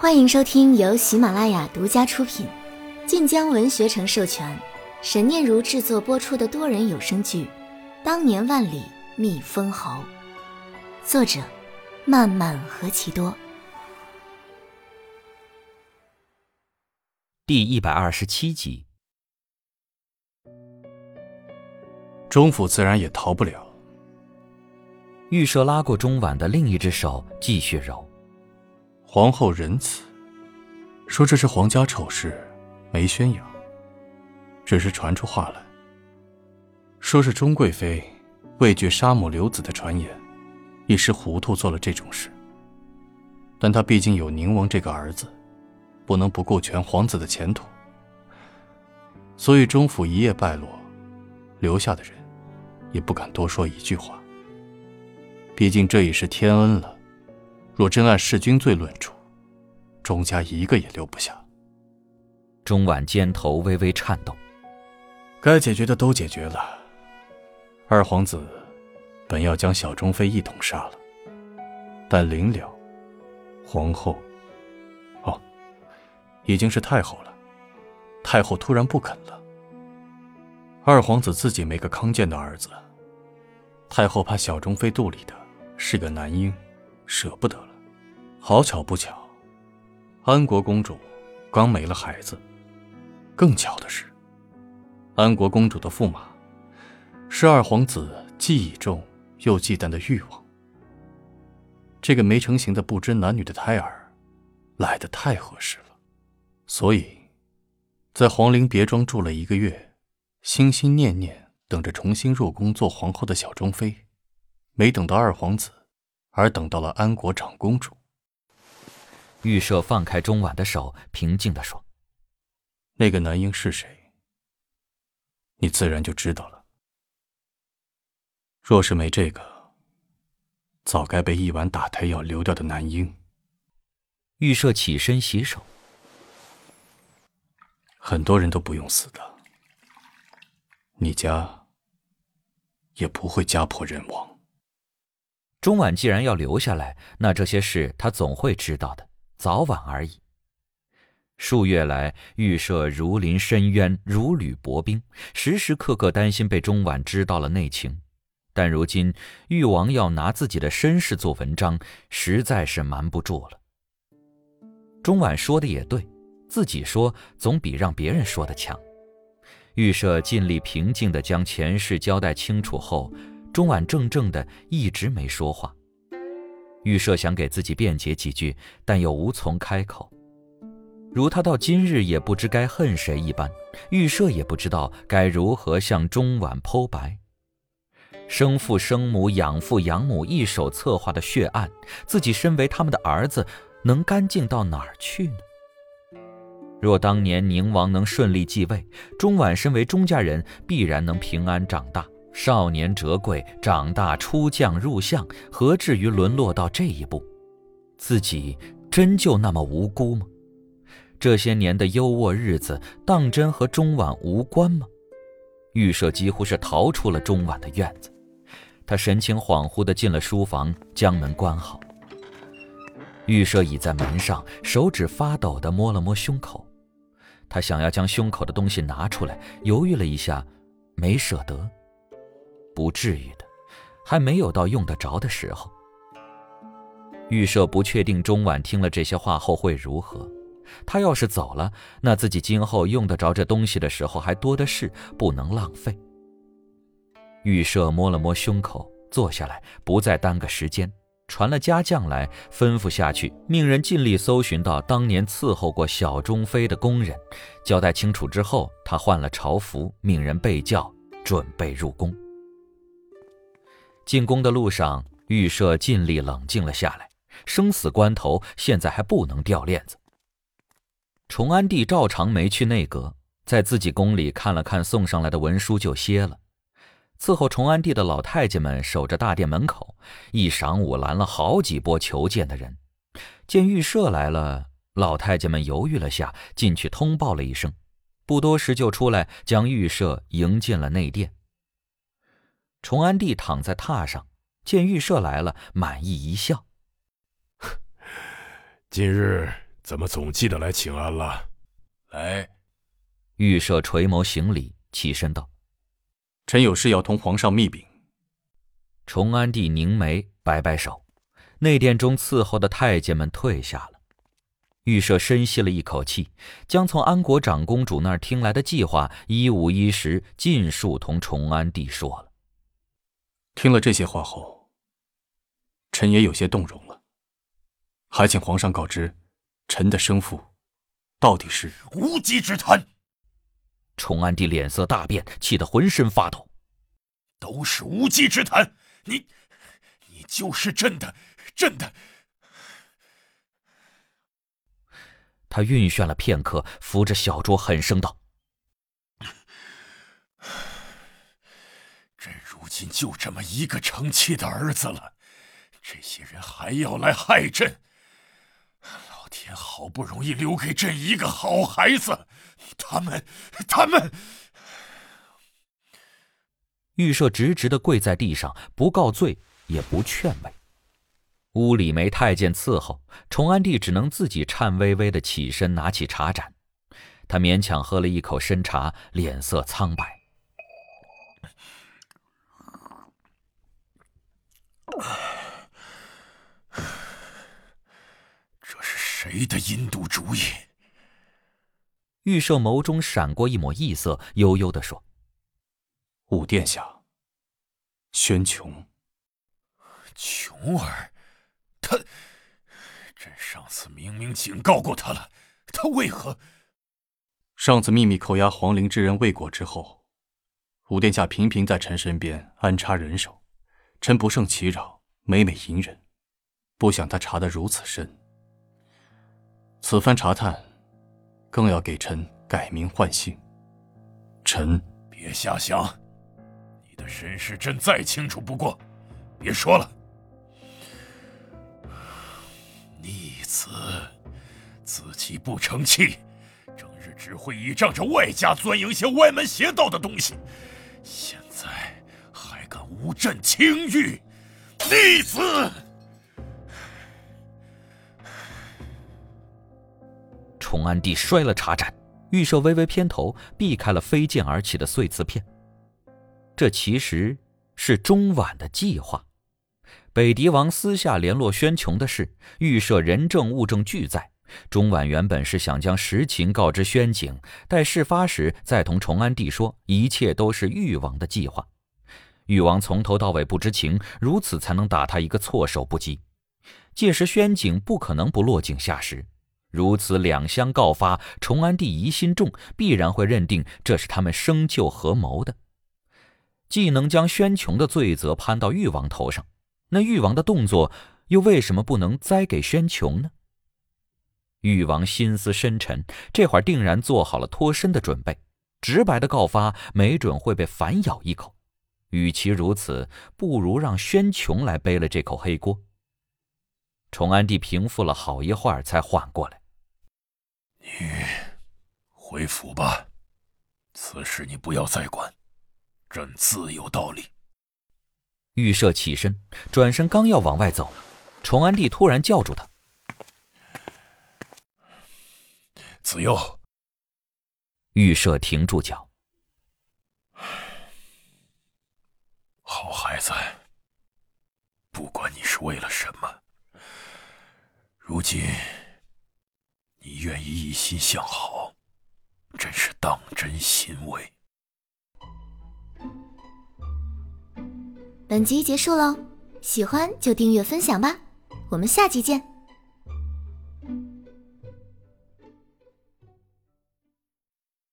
欢迎收听由喜马拉雅独家出品，晋江文学城授权，沈念如制作播出的多人有声剧《当年万里觅封侯》，作者漫漫何其多。 第127集。 钟府自然也逃不了。 玉舍拉过钟婉的另一只手，继续揉。 皇后仁慈，说这是皇家丑事，没宣扬，只是传出话来，说是钟贵妃畏惧杀母留子的传言，一时糊涂做了这种事。但她毕竟有宁王这个儿子，不能不顾全皇子的前途，所以钟府一夜败落，留下的人也不敢多说一句话。毕竟这已是天恩了，若真按弑君罪论处，钟家一个也留不下。 钟婉肩头微微颤动， 该解决的都解决了。二皇子本要将小钟妃一同杀了，但临了，皇后已经是太后了，太后突然不肯了。二皇子自己没个康健的儿子，太后怕小钟妃肚里的是个男婴，舍不得了。好巧不巧，安国公主刚没了孩子。更巧的是，安国公主的驸马是二皇子既倚重又忌惮的誉王。这个没成型的不知男女的胎儿来得太合适了，所以在皇陵别庄住了1个月，心心念念等着重新入宫做皇后的小钟妃，没等到二皇子，而等到了安国长公主。 玉舍放开钟婉的手，平静地说： 那个男婴是谁，你自然就知道了。若是没这个，早该被一碗打胎药流掉的男婴。 玉舍起身洗手。 很多人都不用死的，你家也不会家破人亡。 钟婉既然要留下来，那这些事他总会知道的，早晚而已。数月来，玉舍如临深渊，如履薄冰，时时刻刻担心被钟婉知道了内情。但如今玉王要拿自己的身世做文章，实在是瞒不住了。钟婉说的也对，自己说总比让别人说的强。玉舍尽力平静地将前事交代清楚后，钟婉怔怔的一直没说话。玉舍想给自己辩解几句，但又无从开口。如他到今日也不知该恨谁一般，玉舍也不知道该如何向钟婉剖白。生父生母养父养母一手策划的血案，自己身为他们的儿子，能干净到哪儿去呢？若当年宁王能顺利继位，钟婉身为钟家人，必然能平安长大。少年折桂，长大出将入相，何至于沦落到这一步？自己真就那么无辜吗？这些年的优渥日子，当真和钟婉无关吗？玉舍几乎是逃出了钟婉的院子。他神情恍惚地进了书房，将门关好。玉舍倚在门上，手指发抖地摸了摸胸口。他想要将胸口的东西拿出来，犹豫了一下，没舍得。不至于的，还没有到用得着的时候。玉舍不确定钟婉听了这些话后会如何，他要是走了，那自己今后用得着这东西的时候还多的是，不能浪费。玉舍摸了摸胸口，坐下来，不再耽搁时间，传了家将来，吩咐下去，命人尽力搜寻到当年伺候过小钟妃的宫人。交代清楚之后，他换了朝服，命人备轿，准备入宫。进宫的路上，玉舍尽力冷静了下来，生死关头，现在还不能掉链子。崇安帝照常没去内阁，在自己宫里看了看送上来的文书就歇了。伺候崇安帝的老太监们守着大殿门口，一晌午拦了好几波求见的人。见玉舍来了，老太监们犹豫了下，进去通报了一声，不多时就出来将玉舍迎进了内殿。崇安帝躺在榻上，见玉舍来了，满意一笑： 今日怎么总记得来请安了？来。 玉舍垂眸行礼，起身道： 臣有事要同皇上密禀。 崇安帝凝眉，摆摆手，内殿中伺候的太监们退下了。玉舍深吸了一口气，将从安国长公主那儿听来的计划一五一十尽数同崇安帝说了。 听了这些话后，臣也有些动容了，还请皇上告知，臣的生父到底是无稽之谈。 崇安帝脸色大变，气得浑身发抖。 都是无稽之谈，你就是真的。 他晕眩了片刻，扶着小桌狠声道： 朕如今就这么一个成器的儿子了，这些人还要来害朕。老天好不容易留给朕一个好孩子，他们…… 玉舍直直地跪在地上，不告罪也不劝慰。屋里没太监伺候，崇安帝只能自己颤巍巍地起身，拿起茶盏。他勉强喝了一口参茶，脸色苍白。 这是谁的阴毒主意？ 玉舍眸中闪过一抹异色，悠悠地说： 武殿下，宣琼。 琼儿，朕上次明明警告过他了，他为何？ 上次秘密扣押皇陵之人未果之后，武殿下频频在臣身边安插人手，臣不胜其扰，每每隐忍，不想他查得如此深。此番查探，更要给臣改名换姓。臣别瞎想，你的身世朕再清楚不过，别说了。逆子，自己不成器，整日只会倚仗着外家钻营些歪门邪道的东西，现在还敢污朕清誉，逆子！ 崇安帝摔了茶盏，玉舍微微偏头，避开了飞溅而起的碎瓷片。这其实是中宛的计划。北狄王私下联络宣琼的事，玉舍人证物证俱在。中宛原本是想将实情告知宣景，待事发时再同崇安帝说，一切都是誉王的计划。誉王从头到尾不知情，如此才能打他一个措手不及。届时宣景不可能不落井下石，如此两相告发，崇安帝疑心重，必然会认定这是他们生就合谋的。既能将宣琼的罪责攀到誉王头上，那誉王的动作又为什么不能栽给宣琼呢？誉王心思深沉，这会儿定然做好了脱身的准备。直白的告发，没准会被反咬一口。与其如此，不如让宣琼来背了这口黑锅。崇安帝平复了好一会儿，才缓过来。 你回府吧，此事你不要再管，朕自有道理。 玉舍起身，转身刚要往外走，崇安帝突然叫住他： 子佑。 玉舍停住脚。 好孩子，不管你是为了什么，如今你愿意一心向好，真是当真欣慰。 本集结束喽，喜欢就订阅分享吧，我们下集见。